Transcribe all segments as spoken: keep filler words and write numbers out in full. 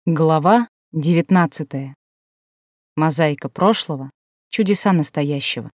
Глава девятнадцатая. Мозаика прошлого, чудеса настоящего.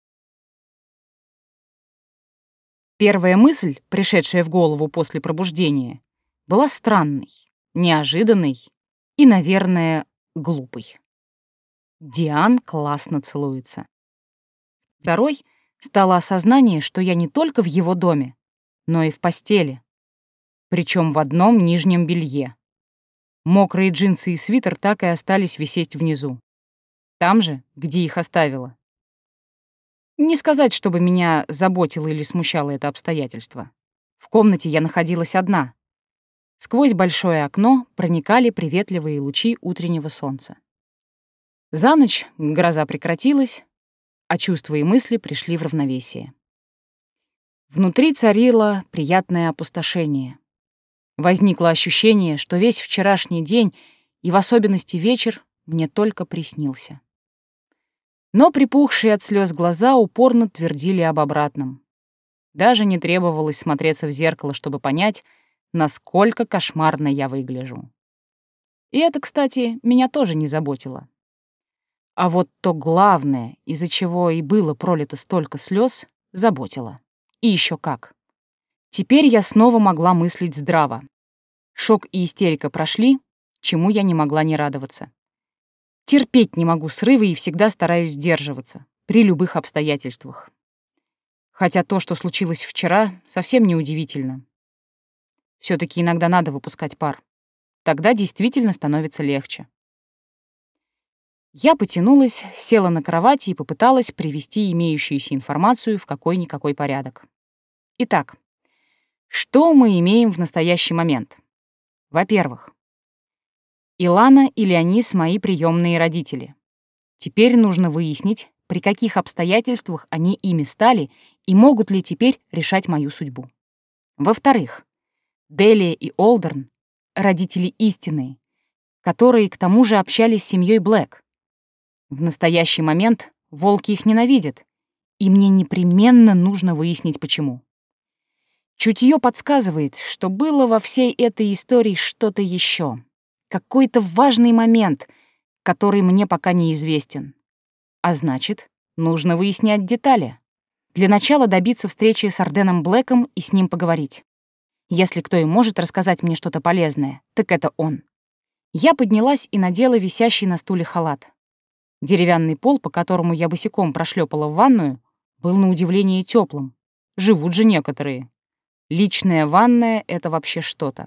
Первая мысль, пришедшая в голову после пробуждения, была странной, неожиданной и, наверное, глупой. Диан классно целуется. Второй стало осознание, что я не только в его доме, но и в постели, причем в одном нижнем белье. Мокрые джинсы и свитер так и остались висеть внизу. Там же, где их оставила. Не сказать, чтобы меня заботило или смущало это обстоятельство. В комнате я находилась одна. Сквозь большое окно проникали приветливые лучи утреннего солнца. За ночь гроза прекратилась, а чувства и мысли пришли в равновесие. Внутри царило приятное опустошение. Возникло ощущение, что весь вчерашний день, и в особенности вечер, мне только приснился. Но припухшие от слез глаза упорно твердили об обратном. Даже не требовалось смотреться в зеркало, чтобы понять, насколько кошмарно я выгляжу. И это, кстати, меня тоже не заботило. А вот то главное, из-за чего и было пролито столько слез, заботило. И еще как. Теперь я снова могла мыслить здраво. Шок и истерика прошли, чему я не могла не радоваться. Терпеть не могу срывы и всегда стараюсь сдерживаться, при любых обстоятельствах. Хотя то, что случилось вчера, совсем не удивительно. Все-таки иногда надо выпускать пар. Тогда действительно становится легче. Я потянулась, села на кровати и попыталась привести имеющуюся информацию в какой-никакой порядок. Итак, что мы имеем в настоящий момент? Во-первых, Илана и Леонис — мои приемные родители. Теперь нужно выяснить, при каких обстоятельствах они ими стали и могут ли теперь решать мою судьбу. Во-вторых, Делия и Олдерн — родители истинные, которые к тому же общались с семьей Блэк. В настоящий момент волки их ненавидят, и мне непременно нужно выяснить, почему. Чутье подсказывает, что было во всей этой истории что-то еще. Какой-то важный момент, который мне пока неизвестен. А значит, нужно выяснять детали. Для начала добиться встречи с Арденом Блэком и с ним поговорить. Если кто и может рассказать мне что-то полезное, так это он. Я поднялась и надела висящий на стуле халат. Деревянный пол, по которому я босиком прошлепала в ванную, был на удивление теплым. Живут же некоторые. Личная ванная — это вообще что-то.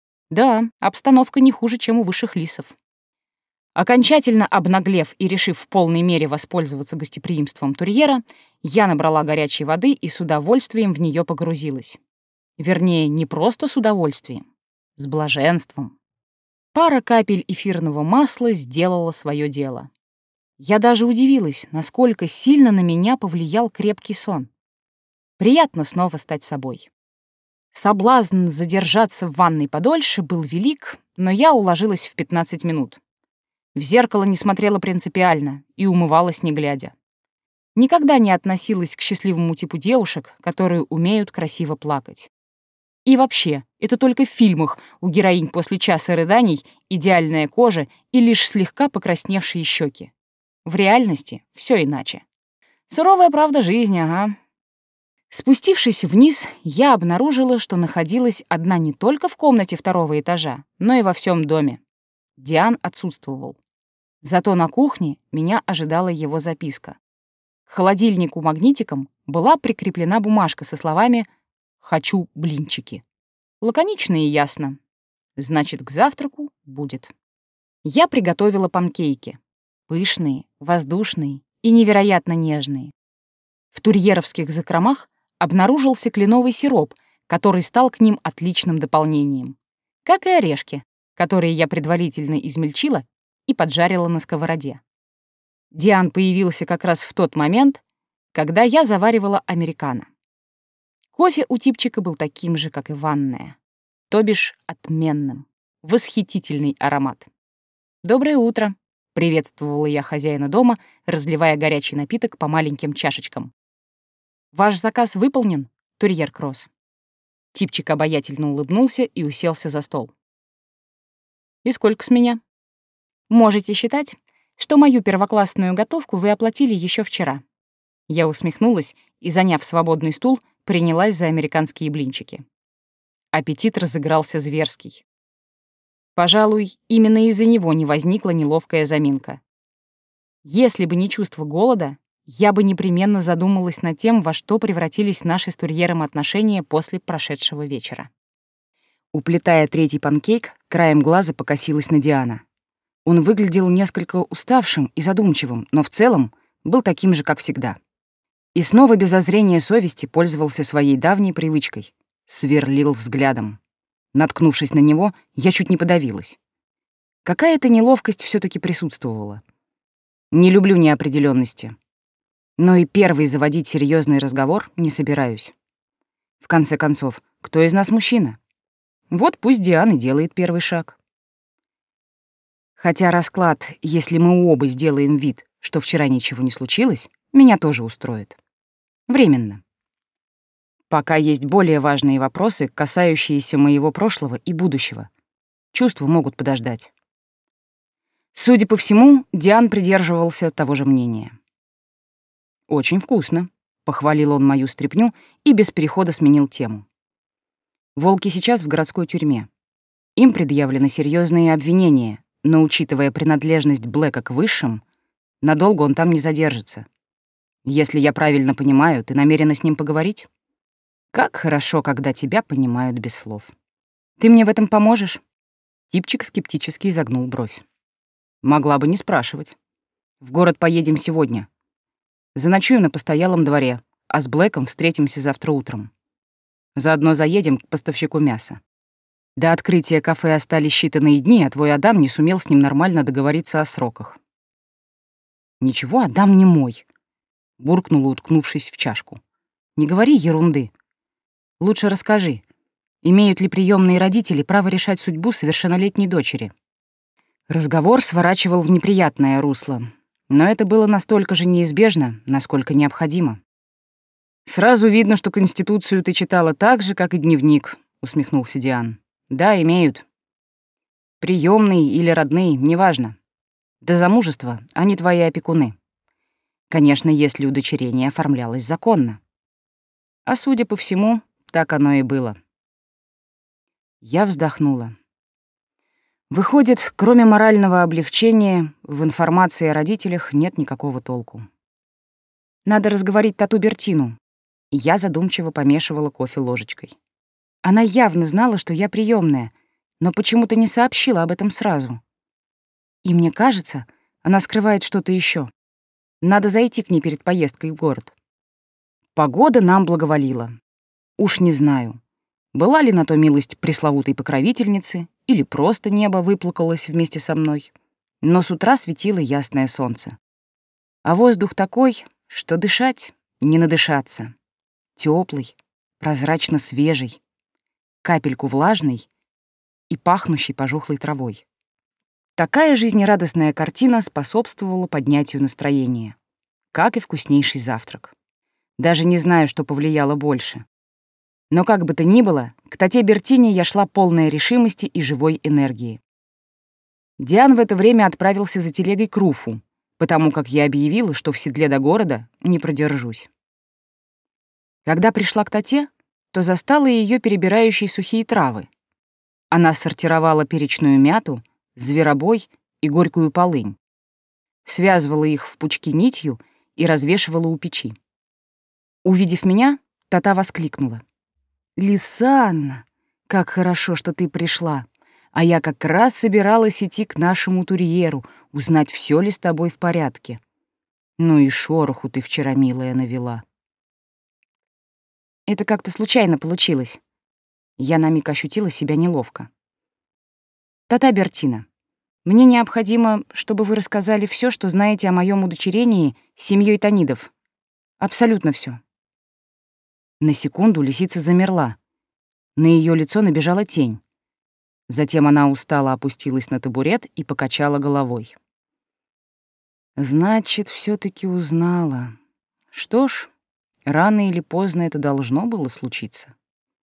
Да, обстановка не хуже, чем у высших лисов. Окончательно обнаглев и решив в полной мере воспользоваться гостеприимством Турьера, я набрала горячей воды и с удовольствием в нее погрузилась. Вернее, не просто с удовольствием, с блаженством. Пара капель эфирного масла сделала свое дело. Я даже удивилась, насколько сильно на меня повлиял крепкий сон. Приятно снова стать собой. Соблазн задержаться в ванной подольше был велик, но я уложилась в пятнадцать минут. В зеркало не смотрела принципиально и умывалась не глядя. Никогда не относилась к счастливому типу девушек, которые умеют красиво плакать. И вообще, это только в фильмах у героинь после часа рыданий идеальная кожа и лишь слегка покрасневшие щеки. В реальности все иначе. Суровая правда жизни, ага. Спустившись вниз, я обнаружила, что находилась одна не только в комнате второго этажа, но и во всем доме. Диан отсутствовал. Зато на кухне меня ожидала его записка. К холодильнику-магнитикам была прикреплена бумажка со словами «Хочу блинчики». Лаконично и ясно. Значит, к завтраку будет. Я приготовила панкейки. Пышные, воздушные и невероятно нежные. В турьеровских закромах обнаружился кленовый сироп, который стал к ним отличным дополнением. Как и орешки, которые я предварительно измельчила и поджарила на сковороде. Диан появился как раз в тот момент, когда я заваривала американо. Кофе у типчика был таким же, как и ванная, то бишь отменным, восхитительный аромат. «Доброе утро», — приветствовала я хозяина дома, разливая горячий напиток по маленьким чашечкам. «Ваш заказ выполнен, Турьер Кросс?» Типчик обаятельно улыбнулся и уселся за стол. «И сколько с меня?» Можете считать, что мою первоклассную готовку вы оплатили еще вчера. Я усмехнулась и, заняв свободный стул, принялась за американские блинчики. Аппетит разыгрался зверский. Пожалуй, именно из-за него не возникла неловкая заминка. Если бы не чувство голода, я бы непременно задумалась над тем, во что превратились наши с Турьером отношения после прошедшего вечера. Уплетая третий панкейк, краем глаза покосилась на Диана. Он выглядел несколько уставшим и задумчивым, но в целом был таким же, как всегда. И снова без зазрения совести пользовался своей давней привычкой — сверлил взглядом. Наткнувшись на него, я чуть не подавилась. Какая-то неловкость все таки присутствовала. Не люблю неопределенности, но и первый заводить серьезный разговор не собираюсь. В конце концов, кто из нас мужчина? Вот пусть Диана делает первый шаг. Хотя расклад, если мы оба сделаем вид, что вчера ничего не случилось, меня тоже устроит. Временно. Пока есть более важные вопросы, касающиеся моего прошлого и будущего. Чувства могут подождать. Судя по всему, Диан придерживался того же мнения. «Очень вкусно», — похвалил он мою стряпню и без перехода сменил тему. Волки сейчас в городской тюрьме. Им предъявлены серьезные обвинения, но, учитывая принадлежность Блэка к высшим, надолго он там не задержится. Если я правильно понимаю, ты намерена с ним поговорить? Как хорошо, когда тебя понимают без слов. Ты мне в этом поможешь? Типчик скептически изогнул бровь. Могла бы не спрашивать. В город поедем сегодня. Заночуем на постоялом дворе, а с Блэком встретимся завтра утром. Заодно заедем к поставщику мяса. До открытия кафе остались считанные дни, а твой Адам не сумел с ним нормально договориться о сроках. «Ничего, Адам не мой», — буркнула, уткнувшись в чашку. «Не говори ерунды. Лучше расскажи, имеют ли приемные родители право решать судьбу совершеннолетней дочери?» Разговор сворачивал в неприятное русло, но это было настолько же неизбежно, насколько необходимо. «Сразу видно, что Конституцию ты читала так же, как и дневник», — усмехнулся Диан. «Да, имеют. Приемные или родные, неважно. До замужества они твои опекуны. Конечно, если удочерение оформлялось законно. А судя по всему, так оно и было». Я вздохнула. Выходит, кроме морального облегчения, в информации о родителях нет никакого толку. Надо разговорить Тату Бертину. Я задумчиво помешивала кофе ложечкой. Она явно знала, что я приемная, но почему-то не сообщила об этом сразу. И мне кажется, она скрывает что-то еще. Надо зайти к ней перед поездкой в город. Погода нам благоволила. Уж не знаю, была ли на то милость пресловутой покровительницы или просто небо выплакалось вместе со мной, но с утра светило ясное солнце. А воздух такой, что дышать не надышаться. Теплый, прозрачно свежий, капельку влажный и пахнущий пожухлой травой. Такая жизнерадостная картина способствовала поднятию настроения, как и вкуснейший завтрак. Даже не знаю, что повлияло больше. Но как бы то ни было, к Тате Бертине я шла полная решимости и живой энергии. Диан в это время отправился за телегой к Руфу, потому как я объявила, что в седле до города не продержусь. Когда пришла к Тате, то застала ее перебирающей сухие травы. Она сортировала перечную мяту, зверобой и горькую полынь, связывала их в пучки нитью и развешивала у печи. Увидев меня, Тата воскликнула: «Лисанна, как хорошо, что ты пришла, а я как раз собиралась идти к нашему Турьеру, узнать, все ли с тобой в порядке. Ну и шороху ты вчера, милая, навела». Это как-то случайно получилось. Я на миг ощутила себя неловко. «Тата Бертина, мне необходимо, чтобы вы рассказали все, что знаете о моем удочерении с семьей Танидов. Абсолютно все. На секунду лисица замерла. На ее лицо набежала тень. Затем она устало опустилась на табурет и покачала головой. «Значит, все таки узнала. Что ж, рано или поздно это должно было случиться».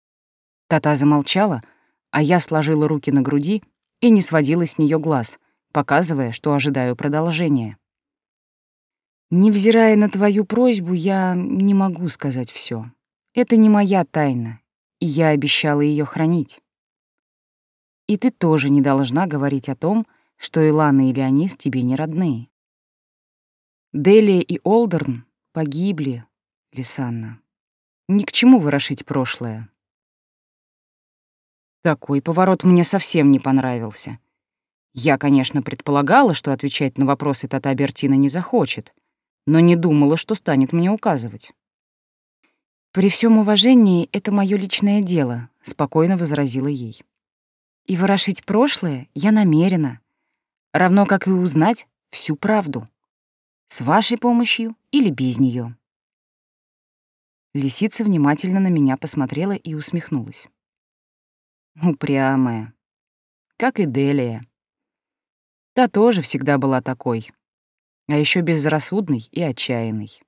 Тата замолчала, а я сложила руки на груди и не сводила с нее глаз, показывая, что ожидаю продолжения. Невзирая на твою просьбу, я не могу сказать все. Это не моя тайна, и я обещала ее хранить. И ты тоже не должна говорить о том, что Илана и Леонис тебе не родные. Делия и Олдерн погибли, Лисанна. Ни к чему ворошить прошлое. Такой поворот мне совсем не понравился. Я, конечно, предполагала, что отвечать на вопросы Тата Бертина не захочет, но не думала, что станет мне указывать. «При всем уважении, это мое личное дело», — спокойно возразила ей. «И ворошить прошлое я намерена, равно как и узнать всю правду. С вашей помощью или без нее». Лисица внимательно на меня посмотрела и усмехнулась. Упрямая, как и Делия. Та тоже всегда была такой, а еще безрассудной и отчаянной.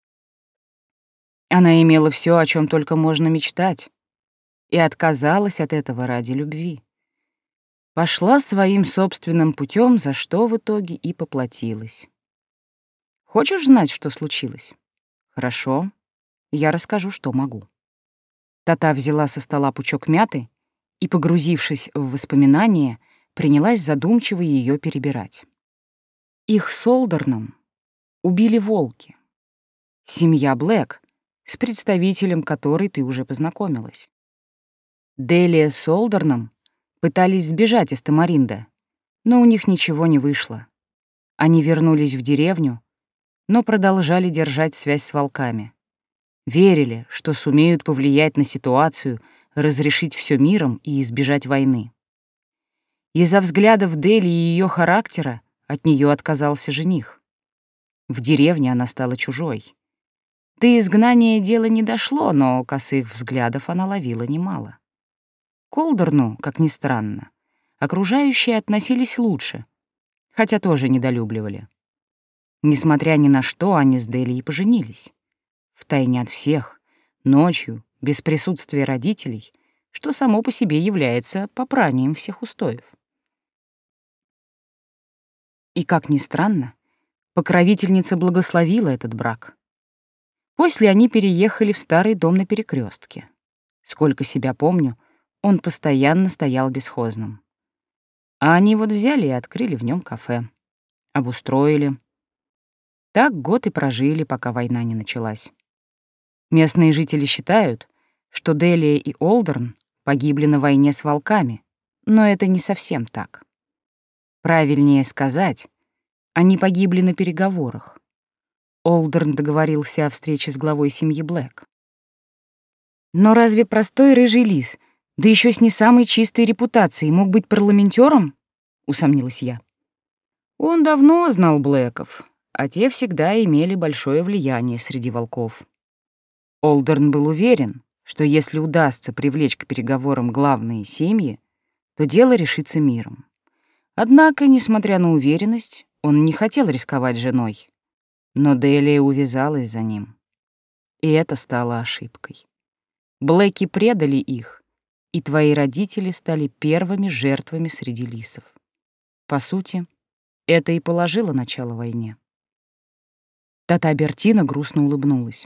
Она имела все, о чем только можно мечтать, и отказалась от этого ради любви. Пошла своим собственным путем, за что в итоге и поплатилась. Хочешь знать, что случилось? Хорошо, я расскажу, что могу. Тата взяла со стола пучок мяты и, погрузившись в воспоминания, принялась задумчиво ее перебирать. Их с Олдерном убили волки. Семья Блэк, с представителем которой ты уже познакомилась. Делия с Олдерном пытались сбежать из Тамаринда, но у них ничего не вышло. Они вернулись в деревню, но продолжали держать связь с волками. Верили, что сумеют повлиять на ситуацию, разрешить все миром и избежать войны. Из-за взглядов Дели и ее характера от нее отказался жених. В деревне она стала чужой. До изгнания дело не дошло, но косых взглядов она ловила немало. К Олдерну, как ни странно, окружающие относились лучше, хотя тоже недолюбливали. Несмотря ни на что, они с Делией поженились. Втайне от всех, ночью, без присутствия родителей, что само по себе является попранием всех устоев. И, как ни странно, покровительница благословила этот брак. После они переехали в старый дом на Перекрестке. Сколько себя помню, он постоянно стоял бесхозным. А они вот взяли и открыли в нем кафе. Обустроили. Так год и прожили, пока война не началась. Местные жители считают, что Делия и Олдерн погибли на войне с волками, но это не совсем так. Правильнее сказать, они погибли на переговорах. Олдерн договорился о встрече с главой семьи Блэк. Но разве простой рыжий лис, да еще с не самой чистой репутацией, мог быть парламентером? Усомнилась я. Он давно знал Блэков, а те всегда имели большое влияние среди волков. Олдерн был уверен, что если удастся привлечь к переговорам главные семьи, то дело решится миром. Однако, несмотря на уверенность, он не хотел рисковать женой. Но Делия увязалась за ним. И это стало ошибкой. Блэки предали их, и твои родители стали первыми жертвами среди лисов. По сути, это и положило начало войне. Тата Бертина грустно улыбнулась.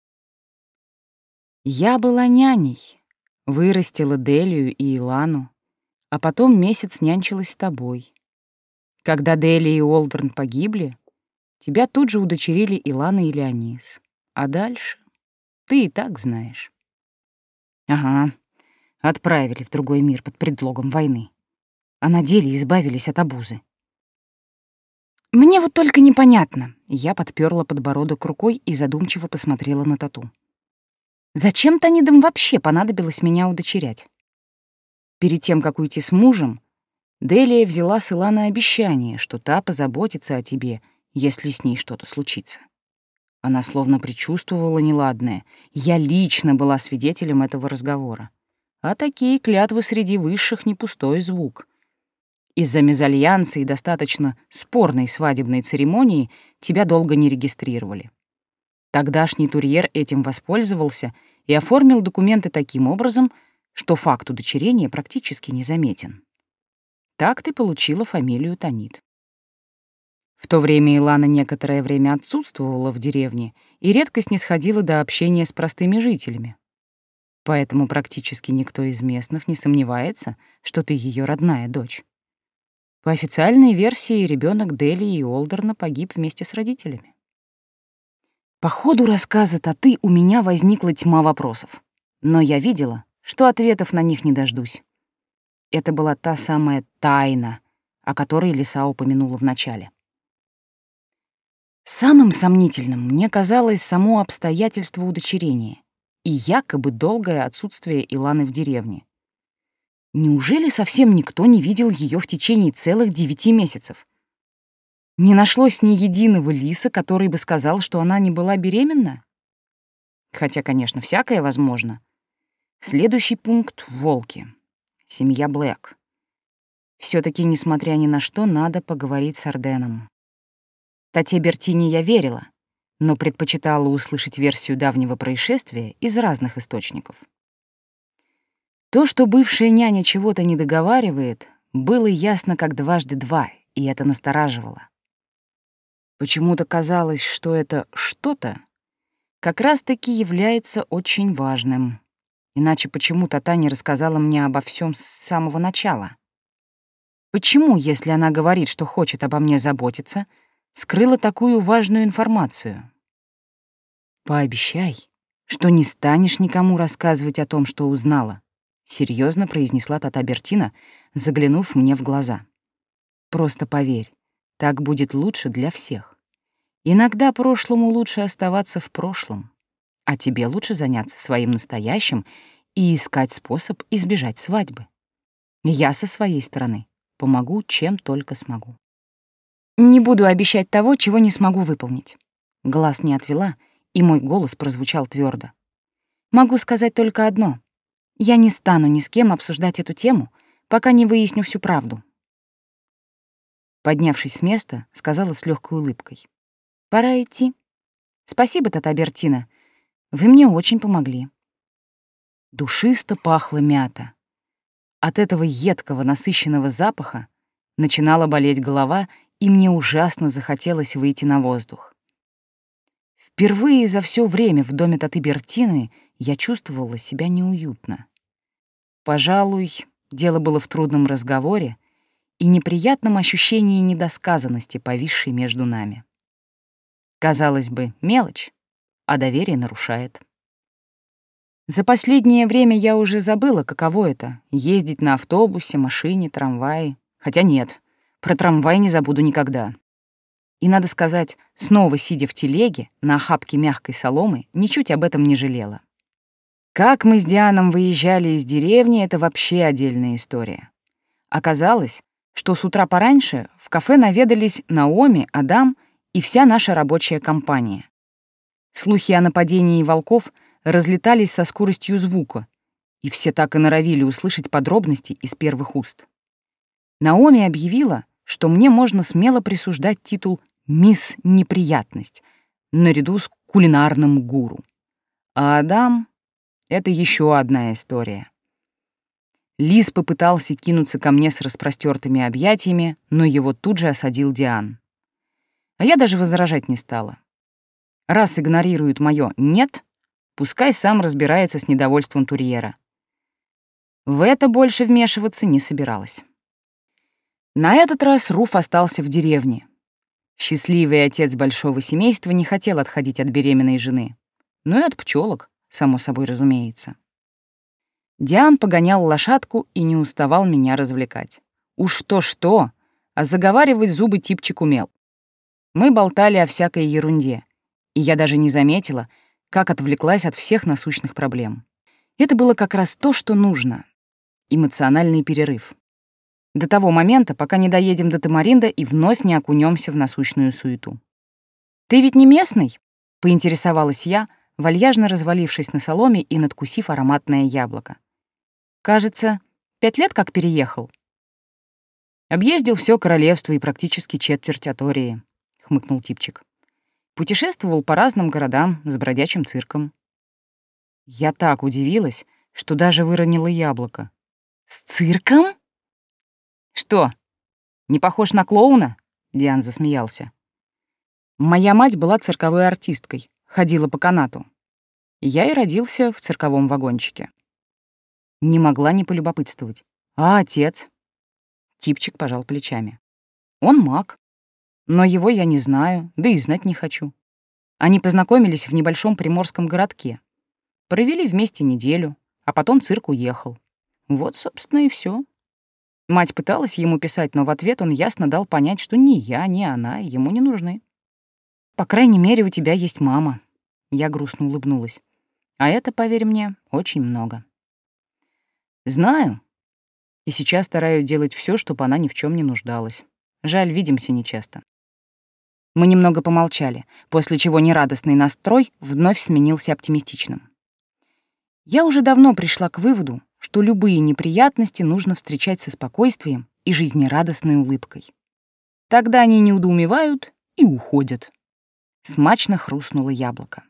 Я была няней, вырастила Делию и Илану, а потом месяц нянчилась с тобой. Когда Делия и Олдерн погибли, тебя тут же удочерили Илана и Леонис. А дальше ты и так знаешь. Ага, отправили в другой мир под предлогом войны. А на деле избавились от обузы. Мне вот только непонятно. Я подперла подбородок рукой и задумчиво посмотрела на Тату. Зачем Танидам вообще понадобилось меня удочерять? Перед тем, как уйти с мужем, Делия взяла с Иланы обещание, что та позаботится о тебе, если с ней что-то случится. Она словно предчувствовала неладное. Я лично была свидетелем этого разговора. А такие клятвы среди высших не пустой звук. Из-за мезальянса и достаточно спорной свадебной церемонии тебя долго не регистрировали. Тогдашний Турьер этим воспользовался и оформил документы таким образом, что факт удочерения практически незаметен. Так ты получила фамилию Танит. В то время Илана некоторое время отсутствовала в деревне и редко снисходила до общения с простыми жителями. Поэтому практически никто из местных не сомневается, что ты ее родная дочь. По официальной версии, ребенок Дели и Олдерна погиб вместе с родителями. По ходу рассказа Таты у меня возникла тьма вопросов, но я видела, что ответов на них не дождусь. Это была та самая тайна, о которой Лиса упомянула в начале. Самым сомнительным мне казалось само обстоятельство удочерения и якобы долгое отсутствие Иланы в деревне. Неужели совсем никто не видел ее в течение целых девяти месяцев? Не нашлось ни единого лиса, который бы сказал, что она не была беременна? Хотя, конечно, всякое возможно. Следующий пункт — волки. Семья Блэк. Все-таки, несмотря ни на что, надо поговорить с Арденом. Тате Бертини я верила, но предпочитала услышать версию давнего происшествия из разных источников. То, что бывшая няня чего-то не договаривает, было ясно как дважды два, и это настораживало. Почему-то казалось, что это что-то как раз-таки является очень важным. Иначе почему Тата не рассказала мне обо всем с самого начала? Почему, если она говорит, что хочет обо мне заботиться, скрыла такую важную информацию? «Пообещай, что не станешь никому рассказывать о том, что узнала», — серьезно произнесла Тата Бертина, заглянув мне в глаза. «Просто поверь, так будет лучше для всех. Иногда прошлому лучше оставаться в прошлом, а тебе лучше заняться своим настоящим и искать способ избежать свадьбы. Я со своей стороны помогу, чем только смогу». «Не буду обещать того, чего не смогу выполнить». Глаз не отвела, и мой голос прозвучал твердо. «Могу сказать только одно. Я не стану ни с кем обсуждать эту тему, пока не выясню всю правду». Поднявшись с места, сказала с легкой улыбкой: «Пора идти. Спасибо, Тата Бертина. Вы мне очень помогли». Душисто пахла мята. От этого едкого, насыщенного запаха начинала болеть голова, и мне ужасно захотелось выйти на воздух. Впервые за все время в доме Таты Бертины я чувствовала себя неуютно. Пожалуй, дело было в трудном разговоре и неприятном ощущении недосказанности, повисшей между нами. Казалось бы, мелочь, а доверие нарушает. За последнее время я уже забыла, каково это — ездить на автобусе, машине, трамвае. Хотя нет, про трамвай не забуду никогда. И, надо сказать, снова сидя в телеге на охапке мягкой соломы, ничуть об этом не жалела. Как мы с Дианом выезжали из деревни — это вообще отдельная история. Оказалось, что с утра пораньше в кафе наведались Наоми, Адам и вся наша рабочая компания. Слухи о нападении волков разлетались со скоростью звука, и все так и норовили услышать подробности из первых уст. Наоми объявила, что мне можно смело присуждать титул «Мисс Неприятность» наряду с кулинарным гуру. А Адам — это еще одна история. Лис попытался кинуться ко мне с распростертыми объятиями, но его тут же осадил Диан. А я даже возражать не стала. Раз игнорирует мое «нет», пускай сам разбирается с недовольством Турьера. В это больше вмешиваться не собиралась. На этот раз Руф остался в деревне. Счастливый отец большого семейства не хотел отходить от беременной жены. Ну и от пчелок, само собой разумеется. Диан погонял лошадку и не уставал меня развлекать. Уж то-что, а заговаривать зубы типчик умел. Мы болтали о всякой ерунде, и я даже не заметила, как отвлеклась от всех насущных проблем. Это было как раз то, что нужно. Эмоциональный перерыв. До того момента, пока не доедем до Тамаринда и вновь не окунемся в насущную суету. «Ты ведь не местный?» — поинтересовалась я, вальяжно развалившись на соломе и надкусив ароматное яблоко. «Кажется, пять лет как переехал». «Объездил все королевство и практически четверть Атории», — хмыкнул типчик. «Путешествовал по разным городам с бродячим цирком». Я так удивилась, что даже выронила яблоко. «С цирком?» «Что, не похож на клоуна?» — Диан засмеялся. Моя мать была цирковой артисткой, ходила по канату. Я и родился в цирковом вагончике. Не могла не полюбопытствовать. А отец? Типчик пожал плечами. Он маг. Но его я не знаю, да и знать не хочу. Они познакомились в небольшом приморском городке. Провели вместе неделю, а потом цирк уехал. Вот, собственно, и все. Мать пыталась ему писать, но в ответ он ясно дал понять, что ни я, ни она ему не нужны. «По крайней мере, у тебя есть мама». Я грустно улыбнулась. «А это, поверь мне, очень много». «Знаю. И сейчас стараюсь делать все, чтобы она ни в чем не нуждалась. Жаль, видимся нечасто». Мы немного помолчали, после чего нерадостный настрой вновь сменился оптимистичным. Я уже давно пришла к выводу, что любые неприятности нужно встречать со спокойствием и жизнерадостной улыбкой. Тогда они недоумевают и уходят. Смачно хрустнуло яблоко.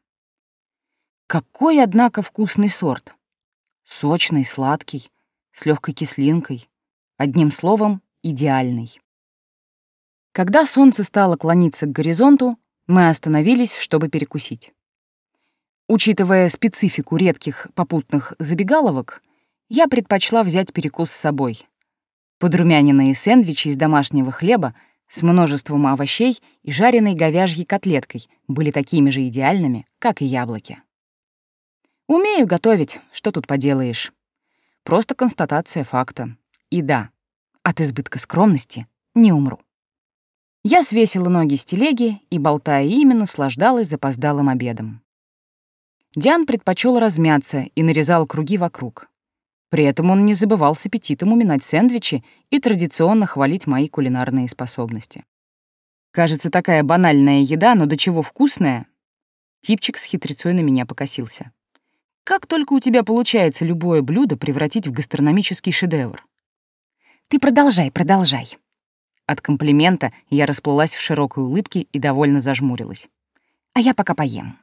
Какой, однако, вкусный сорт. Сочный, сладкий, с легкой кислинкой. Одним словом, идеальный. Когда солнце стало клониться к горизонту, мы остановились, чтобы перекусить. Учитывая специфику редких попутных забегаловок, я предпочла взять перекус с собой. Подрумяненные сэндвичи из домашнего хлеба с множеством овощей и жареной говяжьей котлеткой были такими же идеальными, как и яблоки. Умею готовить, что тут поделаешь. Просто констатация факта. И да, от избытка скромности не умру. Я свесила ноги с телеги и, болтая ими, наслаждалась запоздалым обедом. Диан предпочел размяться и нарезал круги вокруг. При этом он не забывал с аппетитом уминать сэндвичи и традиционно хвалить мои кулинарные способности. Кажется, такая банальная еда, но до чего вкусная. Типчик с хитрецой на меня покосился. Как только у тебя получается любое блюдо превратить в гастрономический шедевр. Ты продолжай, продолжай. От комплимента я расплылась в широкой улыбке и довольно зажмурилась. А я пока поем.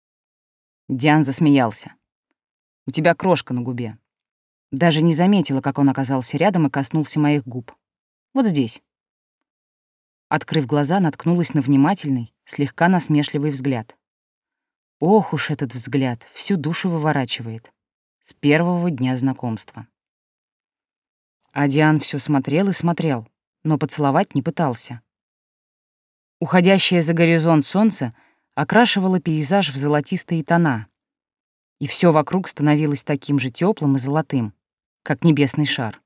Диан засмеялся. У тебя крошка на губе. Даже не заметила, как он оказался рядом и коснулся моих губ. Вот здесь. Открыв глаза, наткнулась на внимательный, слегка насмешливый взгляд. Ох уж этот взгляд, всю душу выворачивает. С первого дня знакомства. А Диан все смотрел и смотрел, но поцеловать не пытался. Уходящее за горизонт солнце окрашивало пейзаж в золотистые тона, и все вокруг становилось таким же теплым и золотым, как небесный шар.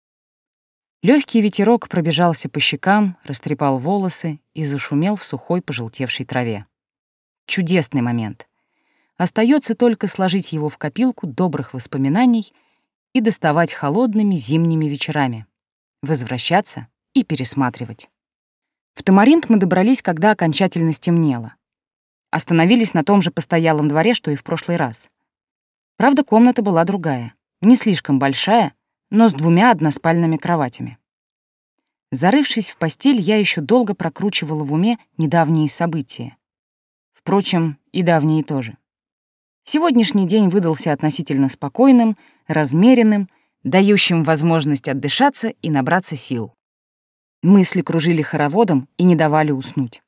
Легкий ветерок пробежался по щекам, растрепал волосы и зашумел в сухой пожелтевшей траве. Чудесный момент. Остается только сложить его в копилку добрых воспоминаний и доставать холодными зимними вечерами, возвращаться и пересматривать. В Тамаринт мы добрались, когда окончательно стемнело. Остановились на том же постоялом дворе, что и в прошлый раз. Правда, комната была другая, не слишком большая, но с двумя односпальными кроватями. Зарывшись в постель, я еще долго прокручивала в уме недавние события. Впрочем, и давние тоже. Сегодняшний день выдался относительно спокойным, размеренным, дающим возможность отдышаться и набраться сил. Мысли кружили хороводом и не давали уснуть.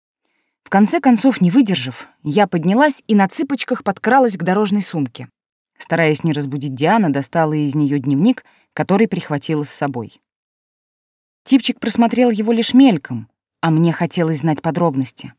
В конце концов, не выдержав, я поднялась и на цыпочках подкралась к дорожной сумке. Стараясь не разбудить Диана, достала из нее дневник, который прихватила с собой. Типчик просмотрел его лишь мельком, а мне хотелось знать подробности.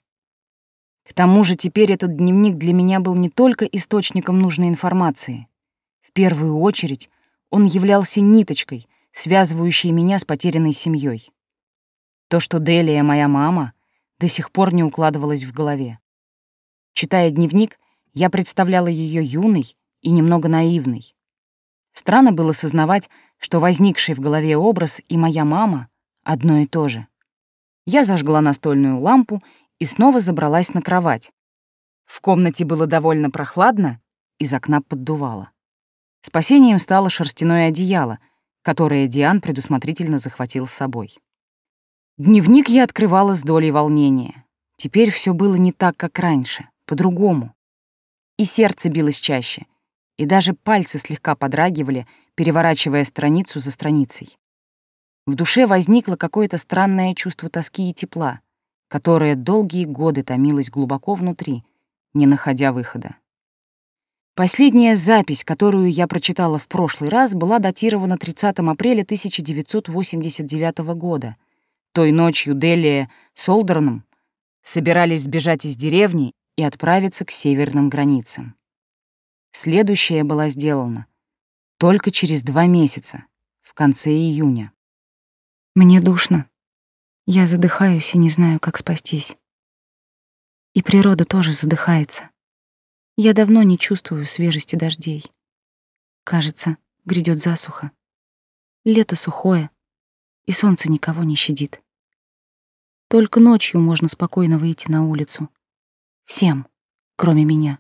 К тому же теперь этот дневник для меня был не только источником нужной информации. В первую очередь он являлся ниточкой, связывающей меня с потерянной семьей. То, что Делия моя мама, до сих пор не укладывалось в голове. Читая дневник, я представляла ее юной и немного наивной. Странно было сознавать, что возникший в голове образ и моя мама — одно и то же. Я зажгла настольную лампу и снова забралась на кровать. В комнате было довольно прохладно, из окна поддувало. Спасением стало шерстяное одеяло, которое Диан предусмотрительно захватил с собой. Дневник я открывала с долей волнения. Теперь все было не так, как раньше, по-другому. И сердце билось чаще, и даже пальцы слегка подрагивали, переворачивая страницу за страницей. В душе возникло какое-то странное чувство тоски и тепла, которое долгие годы томилось глубоко внутри, не находя выхода. Последняя запись, которую я прочитала в прошлый раз, была датирована тридцатого апреля тысяча девятьсот восемьдесят девятого года. Той ночью Делия с Олдерном собирались сбежать из деревни и отправиться к северным границам. Следующая была сделана только через два месяца, в конце июня. Мне душно. Я задыхаюсь и не знаю, как спастись. И природа тоже задыхается. Я давно не чувствую свежести дождей. Кажется, грядет засуха. Лето сухое, и солнце никого не щадит. Только ночью можно спокойно выйти на улицу. Всем, кроме меня.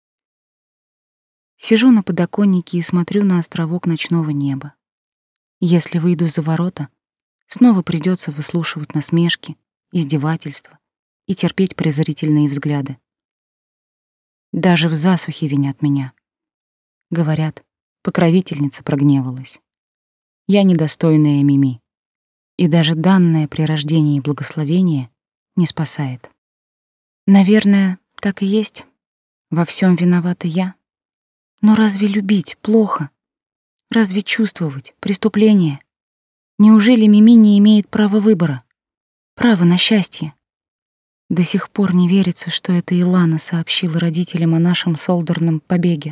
Сижу на подоконнике и смотрю на островок ночного неба. Если выйду за ворота, снова придется выслушивать насмешки, издевательства и терпеть презрительные взгляды. Даже в засухе винят меня. Говорят, покровительница прогневалась. Я недостойная Мими, и даже данное при рождении благословение не спасает. Наверное, так и есть. Во всем виновата я. Но разве любить плохо? Разве чувствовать преступление? Неужели Мими не имеет права выбора? Права на счастье? До сих пор не верится, что это Илана сообщила родителям о нашем с Олдерном побеге.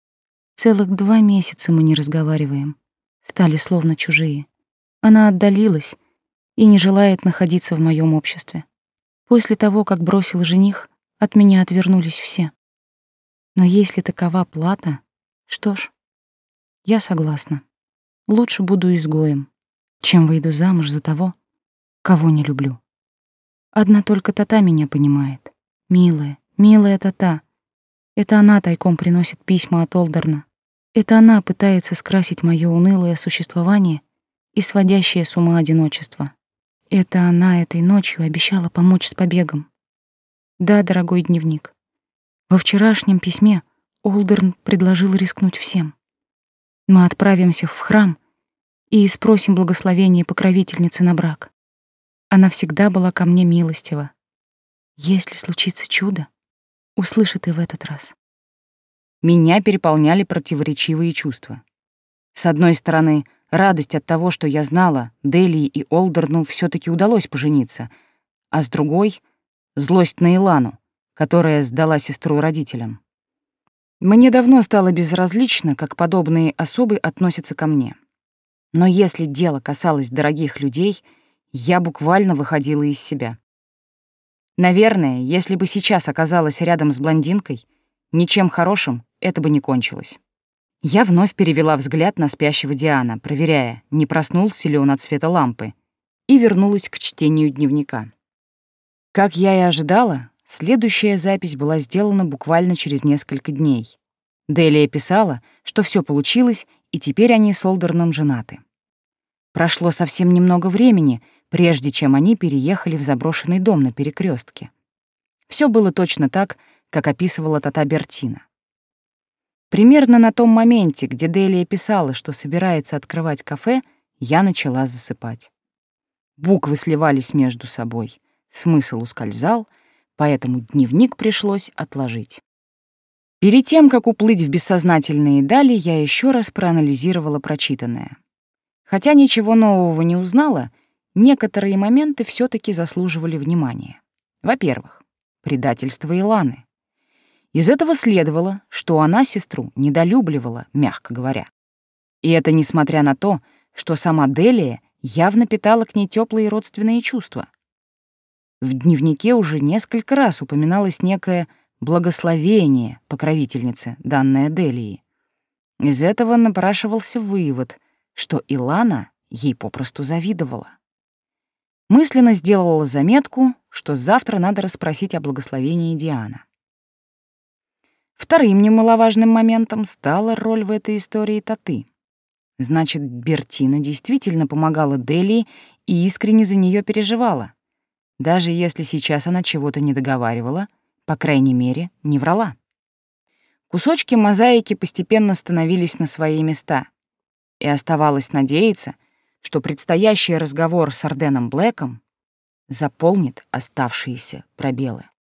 Целых два месяца мы не разговариваем. Стали словно чужие. Она отдалилась и не желает находиться в моем обществе. После того, как бросил жених, от меня отвернулись все. Но если такова плата, что ж, я согласна. Лучше буду изгоем, чем выйду замуж за того, кого не люблю. Одна только Тата меня понимает. Милая, милая Тата. Это она тайком приносит письма от Олдерна. Это она пытается скрасить моё унылое существование и сводящее с ума одиночество. Это она этой ночью обещала помочь с побегом. Да, дорогой дневник. Во вчерашнем письме Олдерн предложил рискнуть всем. Мы отправимся в храм и спросим благословения покровительницы на брак. Она всегда была ко мне милостива. Если случится чудо, услышит и в этот раз. Меня переполняли противоречивые чувства. С одной стороны, радость от того, что я знала, Делии и Олдерну все-таки удалось пожениться, а с другой — злость на Илану, которая сдала сестру родителям. Мне давно стало безразлично, как подобные особы относятся ко мне. Но если дело касалось дорогих людей, я буквально выходила из себя. Наверное, если бы сейчас оказалась рядом с блондинкой, ничем хорошим это бы не кончилось. Я вновь перевела взгляд на спящего Диана, проверяя, не проснулся ли он от света лампы, и вернулась к чтению дневника. Как я и ожидала, следующая запись была сделана буквально через несколько дней. Делия писала, что все получилось, и теперь они с Олдерном женаты. Прошло совсем немного времени, прежде чем они переехали в заброшенный дом на перекрестке. Все было точно так, как описывала Тата Бертина. Примерно на том моменте, где Делия писала, что собирается открывать кафе, я начала засыпать. Буквы сливались между собой, смысл ускользал, поэтому дневник пришлось отложить. Перед тем, как уплыть в бессознательные дали, я еще раз проанализировала прочитанное. Хотя ничего нового не узнала, некоторые моменты все-таки заслуживали внимания. Во-первых, предательство Иланы. Из этого следовало, что она сестру недолюбливала, мягко говоря. И это несмотря на то, что сама Делия явно питала к ней теплые родственные чувства. В дневнике уже несколько раз упоминалось некое благословение покровительницы, данное Делии. Из этого напрашивался вывод, что Илана ей попросту завидовала. Мысленно сделала заметку, что завтра надо расспросить о благословении Диана. Вторым немаловажным моментом стала роль в этой истории Таты. Значит, Бертина действительно помогала Делии и искренне за нее переживала. Даже если сейчас она чего-то не договаривала, по крайней мере, не врала. Кусочки мозаики постепенно становились на свои места, и оставалось надеяться, что предстоящий разговор с Арденом Блэком заполнит оставшиеся пробелы.